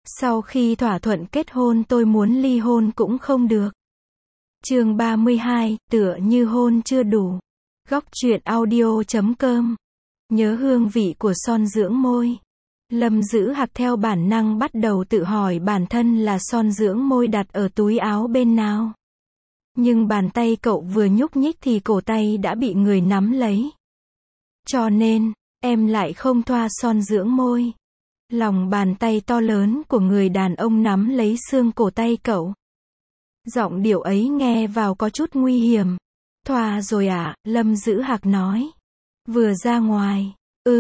Sau khi thỏa thuận kết hôn tôi muốn ly hôn cũng không được. Chương 32, tựa như hôn chưa đủ. Góc truyện audio.com. Nhớ hương vị của son dưỡng môi. Lâm Dữ Hạc theo bản năng bắt đầu tự hỏi bản thân là son dưỡng môi đặt ở túi áo bên nào. Nhưng bàn tay cậu vừa nhúc nhích thì cổ tay đã bị người nắm lấy. Cho nên, em lại không thoa son dưỡng môi. Lòng bàn tay to lớn của người đàn ông nắm lấy xương cổ tay cậu. Giọng điệu ấy nghe vào có chút nguy hiểm. Thoa rồi à, Lâm Dữ Hạc nói. Vừa ra ngoài,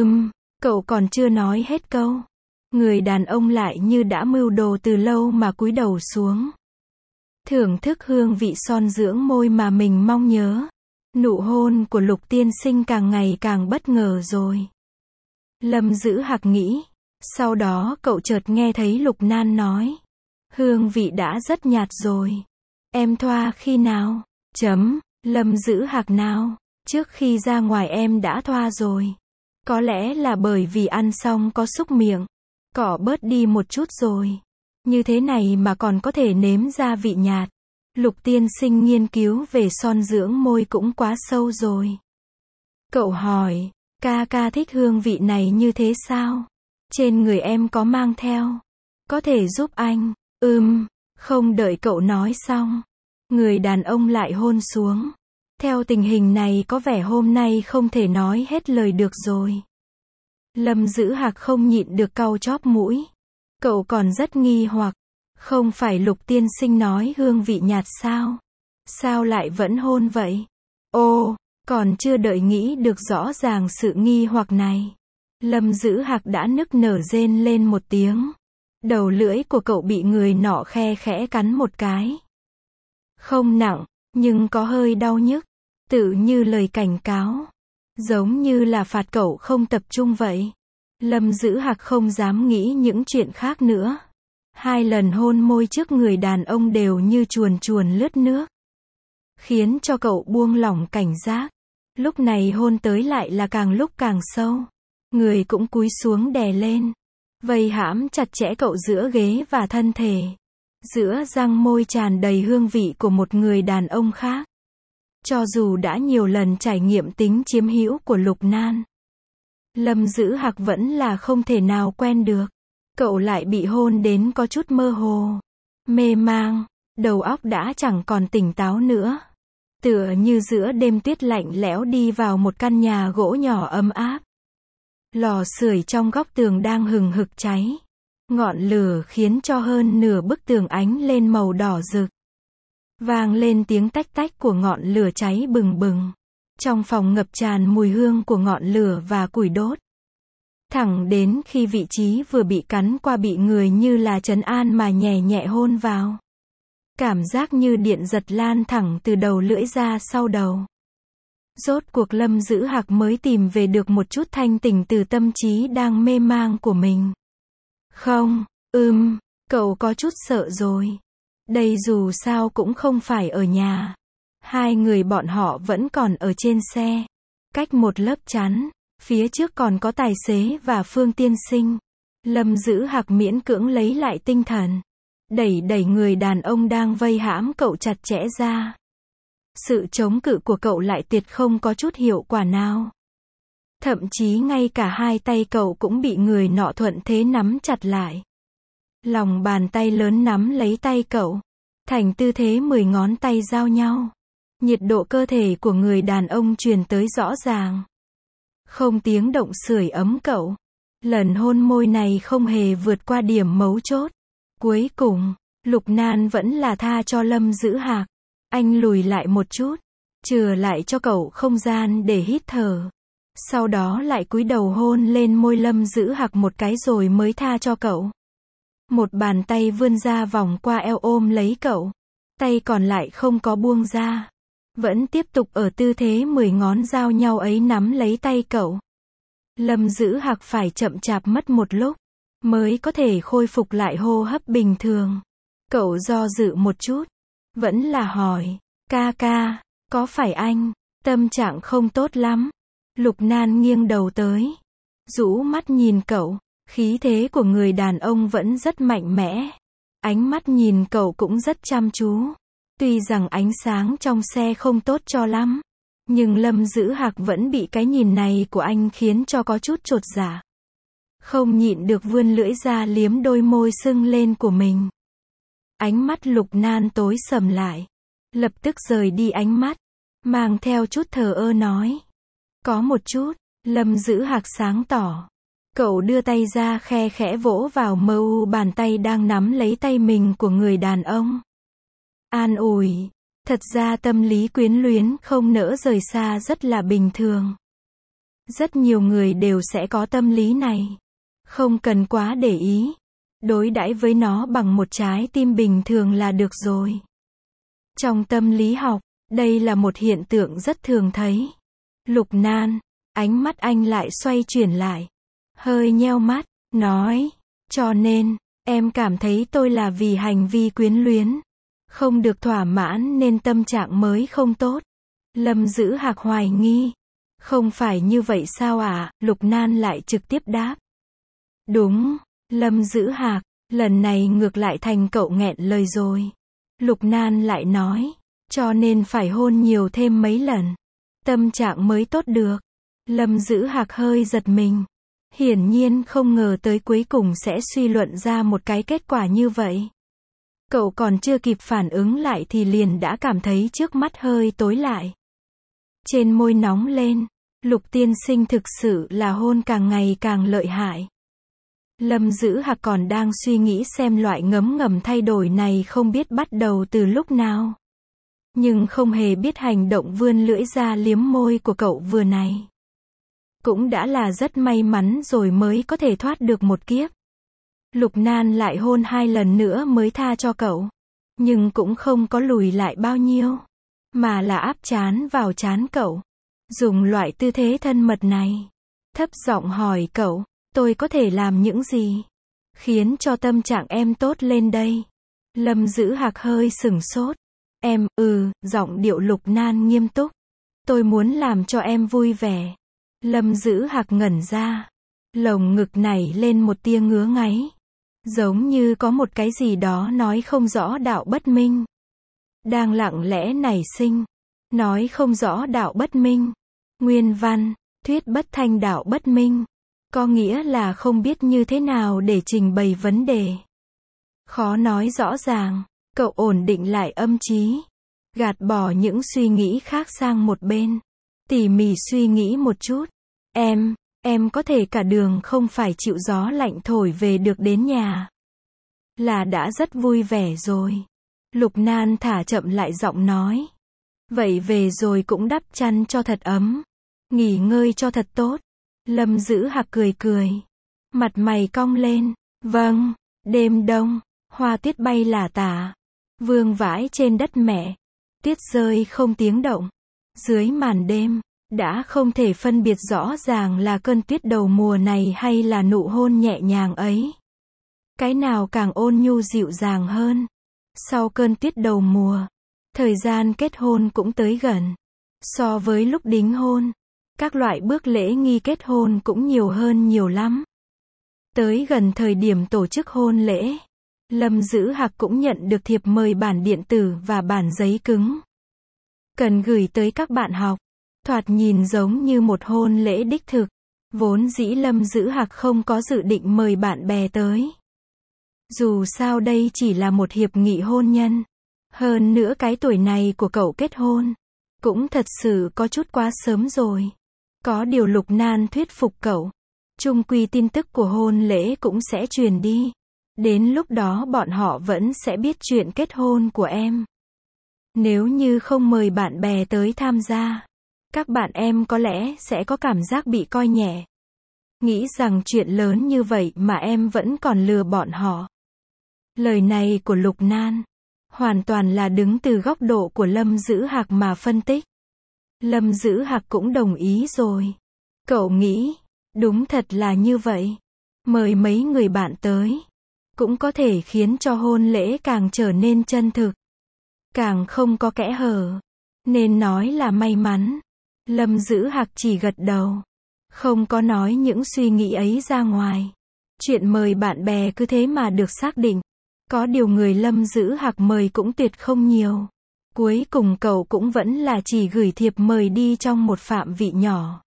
cậu còn chưa nói hết câu. Người đàn ông lại như đã mưu đồ từ lâu mà cúi đầu xuống. Thưởng thức hương vị son dưỡng môi mà mình mong nhớ. Nụ hôn của Lục tiên sinh càng ngày càng bất ngờ rồi. Lâm Dữ Hạc nghĩ. Sau đó cậu chợt nghe thấy Lục Nan nói. Hương vị đã rất nhạt rồi. Em thoa khi nào? Lâm Dữ Hạc nào? Trước khi ra ngoài em đã thoa rồi. Có lẽ là bởi vì ăn xong có xúc miệng. Cỏ bớt đi một chút rồi. Như thế này mà còn có thể nếm ra vị nhạt. Lục tiên sinh nghiên cứu về son dưỡng môi cũng quá sâu rồi. Cậu hỏi, ca thích hương vị này như thế sao? Trên người em có mang theo. Có thể giúp anh. Không đợi cậu nói xong. Người đàn ông lại hôn xuống. Theo tình hình này có vẻ hôm nay không thể nói hết lời được rồi. Lâm Dữ Hạc không nhịn được cau chóp mũi. Cậu còn rất nghi hoặc. Không phải Lục tiên sinh nói hương vị nhạt sao? Sao lại vẫn hôn vậy? Ô, còn chưa đợi nghĩ được rõ ràng sự nghi hoặc này. Lâm Dữ Hạc đã nức nở rên lên một tiếng. Đầu lưỡi của cậu bị người nọ khe khẽ cắn một cái. Không nặng, nhưng có hơi đau nhức. Tự như lời cảnh cáo. Giống như là phạt cậu không tập trung vậy. Lâm Dữ Hạc không dám nghĩ những chuyện khác nữa. 2 lần hôn môi trước người đàn ông đều như chuồn chuồn lướt nước. Khiến cho cậu buông lỏng cảnh giác. Lúc này hôn tới lại là càng lúc càng sâu. Người cũng cúi xuống đè lên. Vây hãm chặt chẽ cậu giữa ghế và thân thể. Giữa răng môi tràn đầy hương vị của một người đàn ông khác. Cho dù đã nhiều lần trải nghiệm tính chiếm hữu của Lục Nan. Lâm Dữ Hạc vẫn là không thể nào quen được. Cậu lại bị hôn đến có chút mơ hồ. Mê mang. Đầu óc đã chẳng còn tỉnh táo nữa. Tựa như giữa đêm tuyết lạnh lẽo đi vào một căn nhà gỗ nhỏ ấm áp. Lò sưởi trong góc tường đang hừng hực cháy. Ngọn lửa khiến cho hơn nửa bức tường ánh lên màu đỏ rực. Vang lên tiếng tách tách của ngọn lửa cháy bừng bừng. Trong phòng ngập tràn mùi hương của ngọn lửa và củi đốt. Thẳng đến khi vị trí vừa bị cắn qua bị người như là trấn an mà nhẹ nhẹ hôn vào. Cảm giác như điện giật lan thẳng từ đầu lưỡi ra sau đầu. Rốt cuộc Lâm Dữ Hạc mới tìm về được một chút thanh tỉnh từ tâm trí đang mê mang của mình. Không, cậu có chút sợ rồi. Đây dù sao cũng không phải ở nhà. 2 người bọn họ vẫn còn ở trên xe. Cách một lớp chắn. Phía trước còn có tài xế và Phương tiên sinh. Lâm Dữ Hạc miễn cưỡng lấy lại tinh thần. Đẩy người đàn ông đang vây hãm cậu chặt chẽ ra. Sự chống cự của cậu lại tuyệt không có chút hiệu quả nào. Thậm chí ngay cả 2 tay cậu cũng bị người nọ thuận thế nắm chặt lại. Lòng bàn tay lớn nắm lấy tay cậu. Thành tư thế 10 ngón tay giao nhau. Nhiệt độ cơ thể của người đàn ông truyền tới rõ ràng. Không tiếng động sưởi ấm cậu. Lần hôn môi này không hề vượt qua điểm mấu chốt. Cuối cùng, Lục Nan vẫn là tha cho Lâm Dữ Hạc. Anh lùi lại một chút. Chừa lại cho cậu không gian để hít thở. Sau đó lại cúi đầu hôn lên môi Lâm Dữ Hạc một cái rồi mới tha cho cậu. Một bàn tay vươn ra vòng qua eo ôm lấy cậu. Tay còn lại không có buông ra. Vẫn tiếp tục ở tư thế 10 ngón giao nhau ấy nắm lấy tay cậu. Lâm Dữ Hạc phải chậm chạp mất một lúc. Mới có thể khôi phục lại hô hấp bình thường. Cậu do dự một chút. Vẫn là hỏi. Ca, có phải anh? Tâm trạng không tốt lắm. Lục Nan nghiêng đầu tới. Rũ mắt nhìn cậu. Khí thế của người đàn ông vẫn rất mạnh mẽ. Ánh mắt nhìn cậu cũng rất chăm chú. Tuy rằng ánh sáng trong xe không tốt cho lắm, nhưng Lâm Dữ Hạc vẫn bị cái nhìn này của anh khiến cho có chút chột dạ. Không nhịn được vươn lưỡi ra liếm đôi môi sưng lên của mình. Ánh mắt Lục Nan tối sầm lại. Lập tức rời đi ánh mắt, mang theo chút thờ ơ nói. Có một chút. Lâm Dữ Hạc sáng tỏ. Cậu đưa tay ra khe khẽ vỗ vào mu bàn tay đang nắm lấy tay mình của người đàn ông. An ủi. Thật ra tâm lý quyến luyến không nỡ rời xa rất là bình thường. Rất nhiều người đều sẽ có tâm lý này. Không cần quá để ý. Đối đãi với nó bằng một trái tim bình thường là được rồi. Trong tâm lý học, đây là một hiện tượng rất thường thấy. Lục Nan, ánh mắt anh lại xoay chuyển lại. Hơi nheo mắt, nói. Cho nên, em cảm thấy tôi là vì hành vi quyến luyến. Không được thỏa mãn nên tâm trạng mới không tốt. Lâm Dữ Hạc hoài nghi. Không phải như vậy sao ạ? Lục Nan lại trực tiếp đáp. Đúng, Lâm Dữ Hạc, lần này ngược lại thành cậu nghẹn lời rồi. Lục Nan lại nói. Cho nên phải hôn nhiều thêm mấy lần. Tâm trạng mới tốt được. Lâm Dữ Hạc hơi giật mình. Hiển nhiên không ngờ tới cuối cùng sẽ suy luận ra một cái kết quả như vậy. Cậu còn chưa kịp phản ứng lại thì liền đã cảm thấy trước mắt hơi tối lại. Trên môi nóng lên. Lục tiên sinh thực sự là hôn càng ngày càng lợi hại. Lâm Dữ Hạc còn đang suy nghĩ xem loại ngấm ngầm thay đổi này không biết bắt đầu từ lúc nào. Nhưng không hề biết hành động vươn lưỡi ra liếm môi của cậu vừa này. Cũng đã là rất may mắn rồi mới có thể thoát được một kiếp. Lục Nan lại hôn 2 lần nữa mới tha cho cậu. Nhưng cũng không có lùi lại bao nhiêu. Mà là áp trán vào trán cậu. Dùng loại tư thế thân mật này. Thấp giọng hỏi cậu, tôi có thể làm những gì? Khiến cho tâm trạng em tốt lên đây. Lâm Dữ Hạc hơi sửng sốt. Em, giọng điệu Lục Nan nghiêm túc. Tôi muốn làm cho em vui vẻ. Lâm Dữ Hạc ngẩn ra. Lồng ngực nảy lên một tia ngứa ngáy. Giống như có một cái gì đó nói không rõ đạo bất minh. Đang lặng lẽ nảy sinh. Nói không rõ đạo bất minh. Nguyên văn, thuyết bất thanh đạo bất minh. Có nghĩa là không biết như thế nào để trình bày vấn đề. Khó nói rõ ràng. Cậu ổn định lại âm trí. Gạt bỏ những suy nghĩ khác sang một bên. Tỉ mỉ suy nghĩ một chút. Em có thể cả đường không phải chịu gió lạnh thổi về được đến nhà. Là đã rất vui vẻ rồi. Lục Nan thả chậm lại giọng nói. Vậy về rồi cũng đắp chăn cho thật ấm. Nghỉ ngơi cho thật tốt. Lâm Dữ Hạc cười cười. Mặt mày cong lên. Vâng, đêm đông, hoa tuyết bay lả tả. Vương vãi trên đất mẹ. Tuyết rơi không tiếng động. Dưới màn đêm, đã không thể phân biệt rõ ràng là cơn tuyết đầu mùa này hay là nụ hôn nhẹ nhàng ấy. Cái nào càng ôn nhu dịu dàng hơn. Sau cơn tuyết đầu mùa, thời gian kết hôn cũng tới gần. So với lúc đính hôn, các loại bước lễ nghi kết hôn cũng nhiều hơn nhiều lắm. Tới gần thời điểm tổ chức hôn lễ, Lâm Dữ Hạc cũng nhận được thiệp mời bản điện tử và bản giấy cứng. Cần gửi tới các bạn học. Thoạt nhìn giống như một hôn lễ đích thực. Vốn dĩ Lâm Dữ Hạc không có dự định mời bạn bè tới. Dù sao đây chỉ là một hiệp nghị hôn nhân. Hơn nữa cái tuổi này của cậu kết hôn cũng thật sự có chút quá sớm rồi. Có điều Lục Nan thuyết phục cậu. Chung quy tin tức của hôn lễ cũng sẽ truyền đi. Đến lúc đó bọn họ vẫn sẽ biết chuyện kết hôn của em. Nếu như không mời bạn bè tới tham gia, các bạn em có lẽ sẽ có cảm giác bị coi nhẹ. Nghĩ rằng chuyện lớn như vậy mà em vẫn còn lừa bọn họ. Lời này của Lục Nan hoàn toàn là đứng từ góc độ của Lâm Dữ Hạc mà phân tích. Lâm Dữ Hạc cũng đồng ý rồi. Cậu nghĩ, đúng thật là như vậy. Mời mấy người bạn tới, cũng có thể khiến cho hôn lễ càng trở nên chân thực. Càng không có kẽ hở. Nên nói là may mắn. Lâm Dữ Hạc chỉ gật đầu. Không có nói những suy nghĩ ấy ra ngoài. Chuyện mời bạn bè cứ thế mà được xác định. Có điều người Lâm Dữ Hạc mời cũng tuyệt không nhiều. Cuối cùng cậu cũng vẫn là chỉ gửi thiệp mời đi trong một phạm vị nhỏ.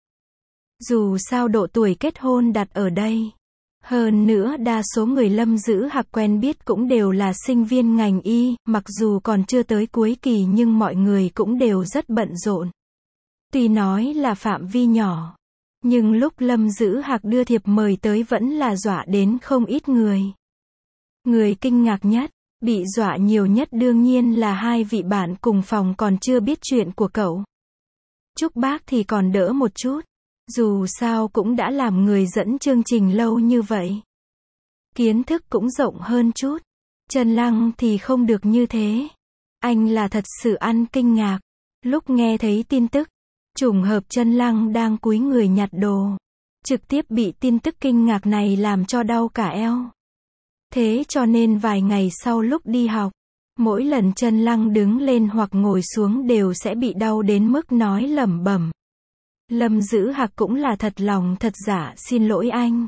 Dù sao độ tuổi kết hôn đặt ở đây. Hơn nữa đa số người Lâm Dữ Hạc quen biết cũng đều là sinh viên ngành y, mặc dù còn chưa tới cuối kỳ nhưng mọi người cũng đều rất bận rộn. Tuy nói là phạm vi nhỏ, nhưng lúc Lâm Dữ Hạc đưa thiệp mời tới vẫn là dọa đến không ít người. Người kinh ngạc nhất, bị dọa nhiều nhất đương nhiên là hai vị bạn cùng phòng còn chưa biết chuyện của cậu. Trúc Bác thì còn đỡ một chút. Dù sao cũng đã làm người dẫn chương trình lâu như vậy. Kiến thức cũng rộng hơn chút. Trần Lăng thì không được như thế. Anh là thật sự ăn kinh ngạc. Lúc nghe thấy tin tức, trùng hợp Trần Lăng đang cúi người nhặt đồ. Trực tiếp bị tin tức kinh ngạc này làm cho đau cả eo. Thế cho nên vài ngày sau lúc đi học, mỗi lần Trần Lăng đứng lên hoặc ngồi xuống đều sẽ bị đau đến mức nói lẩm bẩm. Lâm Dữ Hạc cũng là thật lòng thật dạ xin lỗi anh.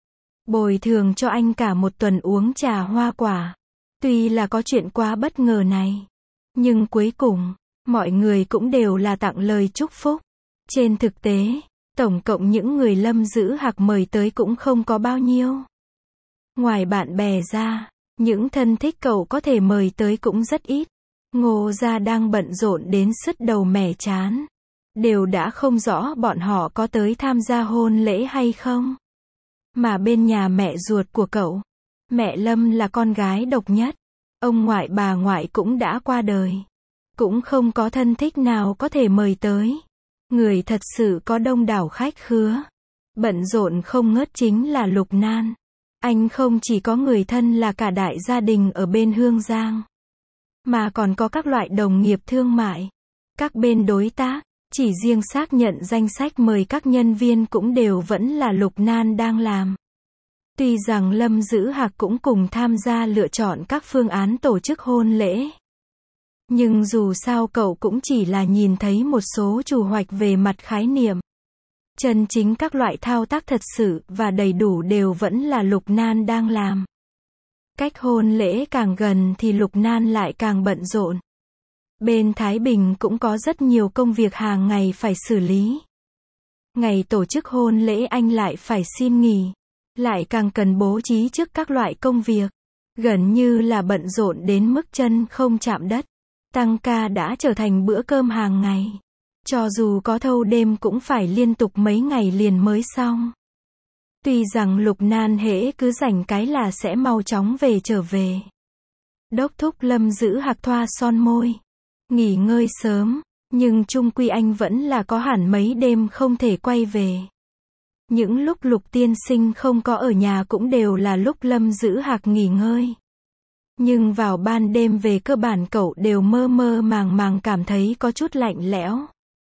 Bồi thường cho anh cả một tuần uống trà hoa quả. Tuy là có chuyện quá bất ngờ này, nhưng cuối cùng, mọi người cũng đều là tặng lời chúc phúc. Trên thực tế, tổng cộng những người Lâm Dữ Hạc mời tới cũng không có bao nhiêu. Ngoài bạn bè ra, những thân thích cậu có thể mời tới cũng rất ít. Ngô gia đang bận rộn đến sứt đầu mẻ trán. Đều đã không rõ bọn họ có tới tham gia hôn lễ hay không. Mà bên nhà mẹ ruột của cậu, mẹ Lâm là con gái độc nhất. Ông ngoại bà ngoại cũng đã qua đời. Cũng không có thân thích nào có thể mời tới. Người thật sự có đông đảo khách khứa. Bận rộn không ngớt chính là Lục Nan. Anh không chỉ có người thân là cả đại gia đình ở bên Hương Giang, mà còn có các loại đồng nghiệp thương mại, các bên đối tác. Chỉ riêng xác nhận danh sách mời các nhân viên cũng đều vẫn là Lục Nan đang làm. Tuy rằng Lâm Dữ Hạc cũng cùng tham gia lựa chọn các phương án tổ chức hôn lễ. Nhưng dù sao cậu cũng chỉ là nhìn thấy một số chủ hoạch về mặt khái niệm. Chân chính các loại thao tác thật sự và đầy đủ đều vẫn là Lục Nan đang làm. Cách hôn lễ càng gần thì Lục Nan lại càng bận rộn. Bên Thái Bình cũng có rất nhiều công việc hàng ngày phải xử lý. Ngày tổ chức hôn lễ anh lại phải xin nghỉ. Lại càng cần bố trí trước các loại công việc. Gần như là bận rộn đến mức chân không chạm đất. Tăng ca đã trở thành bữa cơm hàng ngày. Cho dù có thâu đêm cũng phải liên tục mấy ngày liền mới xong. Tuy rằng Lục Nan hễ cứ rảnh cái là sẽ mau chóng trở về. Đốc thúc Lâm Dữ Hạc thoa son môi. Nghỉ ngơi sớm, nhưng chung quy anh vẫn là có hẳn mấy đêm không thể quay về. Những lúc Lục tiên sinh không có ở nhà cũng đều là lúc Lâm Dữ Hạc nghỉ ngơi. Nhưng vào ban đêm về cơ bản cậu đều mơ mơ màng màng cảm thấy có chút lạnh lẽo.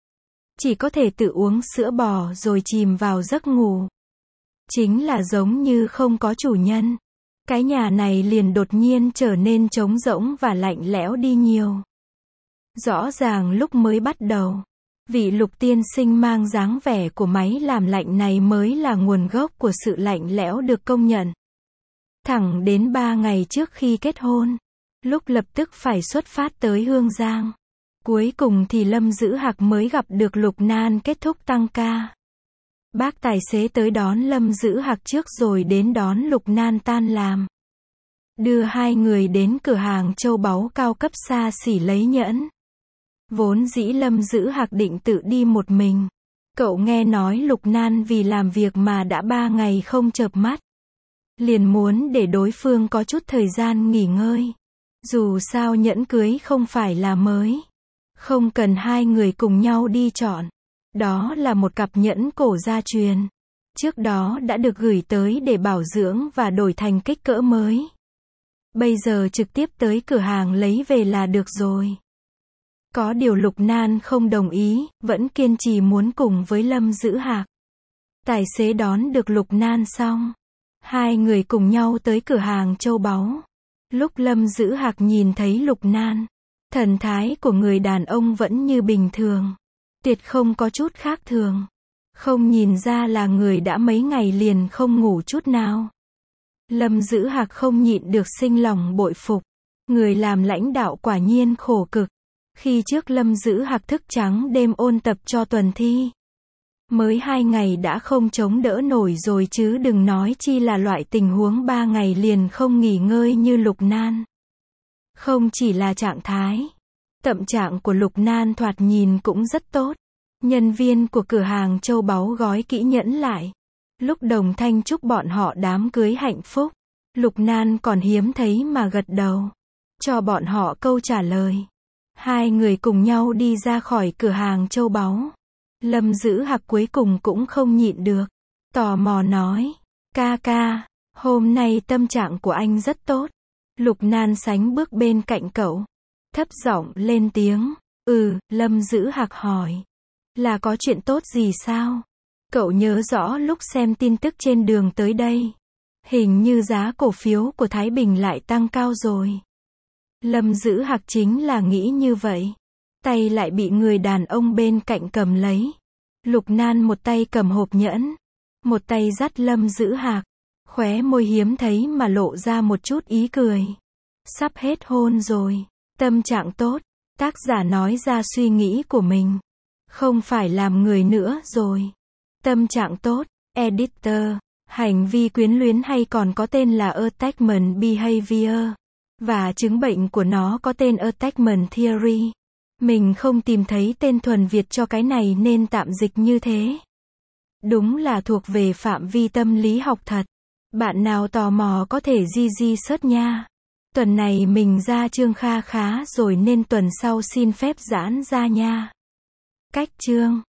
Chỉ có thể tự uống sữa bò rồi chìm vào giấc ngủ. Chính là giống như không có chủ nhân. Cái nhà này liền đột nhiên trở nên trống rỗng và lạnh lẽo đi nhiều. Rõ ràng lúc mới bắt đầu, vị Lục tiên sinh mang dáng vẻ của máy làm lạnh này mới là nguồn gốc của sự lạnh lẽo được công nhận. Thẳng đến 3 ngày trước khi kết hôn, lúc lập tức phải xuất phát tới Hương Giang. Cuối cùng thì Lâm Dữ Hạc mới gặp được Lục Nan kết thúc tăng ca. Bác tài xế tới đón Lâm Dữ Hạc trước rồi đến đón Lục Nan tan làm. Đưa hai người đến cửa hàng châu báu cao cấp xa xỉ lấy nhẫn. Vốn dĩ Lâm Dữ Hạc định tự đi một mình. Cậu nghe nói Lục Nan vì làm việc mà đã 3 ngày không chợp mắt. Liền muốn để đối phương có chút thời gian nghỉ ngơi. Dù sao nhẫn cưới không phải là mới. Không cần hai người cùng nhau đi chọn. Đó là một cặp nhẫn cổ gia truyền. Trước đó đã được gửi tới để bảo dưỡng và đổi thành kích cỡ mới. Bây giờ trực tiếp tới cửa hàng lấy về là được rồi. Có điều Lục Nan không đồng ý, vẫn kiên trì muốn cùng với Lâm Dữ Hạc. Tài xế đón được Lục Nan xong. Hai người cùng nhau tới cửa hàng châu báu. Lúc Lâm Dữ Hạc nhìn thấy Lục Nan, thần thái của người đàn ông vẫn như bình thường. Tuyệt không có chút khác thường. Không nhìn ra là người đã mấy ngày liền không ngủ chút nào. Lâm Dữ Hạc không nhịn được sinh lòng bội phục. Người làm lãnh đạo quả nhiên khổ cực. Khi trước Lâm Dữ Hạc thức trắng đêm ôn tập cho tuần thi. Mới 2 ngày đã không chống đỡ nổi rồi chứ đừng nói chi là loại tình huống 3 ngày liền không nghỉ ngơi như Lục Nan. Không chỉ là trạng thái, tâm trạng của Lục Nan thoạt nhìn cũng rất tốt. Nhân viên của cửa hàng châu báu gói kỹ nhẫn lại. Lúc Đồng Thanh chúc bọn họ đám cưới hạnh phúc, Lục Nan còn hiếm thấy mà gật đầu, cho bọn họ câu trả lời. Hai người cùng nhau đi ra khỏi cửa hàng châu báu. Lâm Dữ Hạc cuối cùng cũng không nhịn được, tò mò nói, ca ca, hôm nay tâm trạng của anh rất tốt. Lục Nan sánh bước bên cạnh cậu, thấp giọng lên tiếng, Lâm Dữ Hạc hỏi, là có chuyện tốt gì sao? Cậu nhớ rõ lúc xem tin tức trên đường tới đây, hình như giá cổ phiếu của Thái Bình lại tăng cao rồi. Lâm Dữ Hạc chính là nghĩ như vậy. Tay lại bị người đàn ông bên cạnh cầm lấy. Lục Nan một tay cầm hộp nhẫn, một tay dắt Lâm Dữ Hạc, khóe môi hiếm thấy mà lộ ra một chút ý cười. Sắp hết hôn rồi, tâm trạng tốt, tác giả nói ra suy nghĩ của mình. Không phải làm người nữa rồi. Tâm trạng tốt, editor, hành vi quyến luyến hay còn có tên là attachment behavior, và chứng bệnh của nó có tên attachment theory. Mình không tìm thấy tên thuần Việt cho cái này nên tạm dịch như thế. Đúng là thuộc về phạm vi tâm lý học thật. Bạn nào tò mò có thể search nha. Tuần này mình ra chương kha khá rồi nên tuần sau xin phép giãn ra nha. Cách chương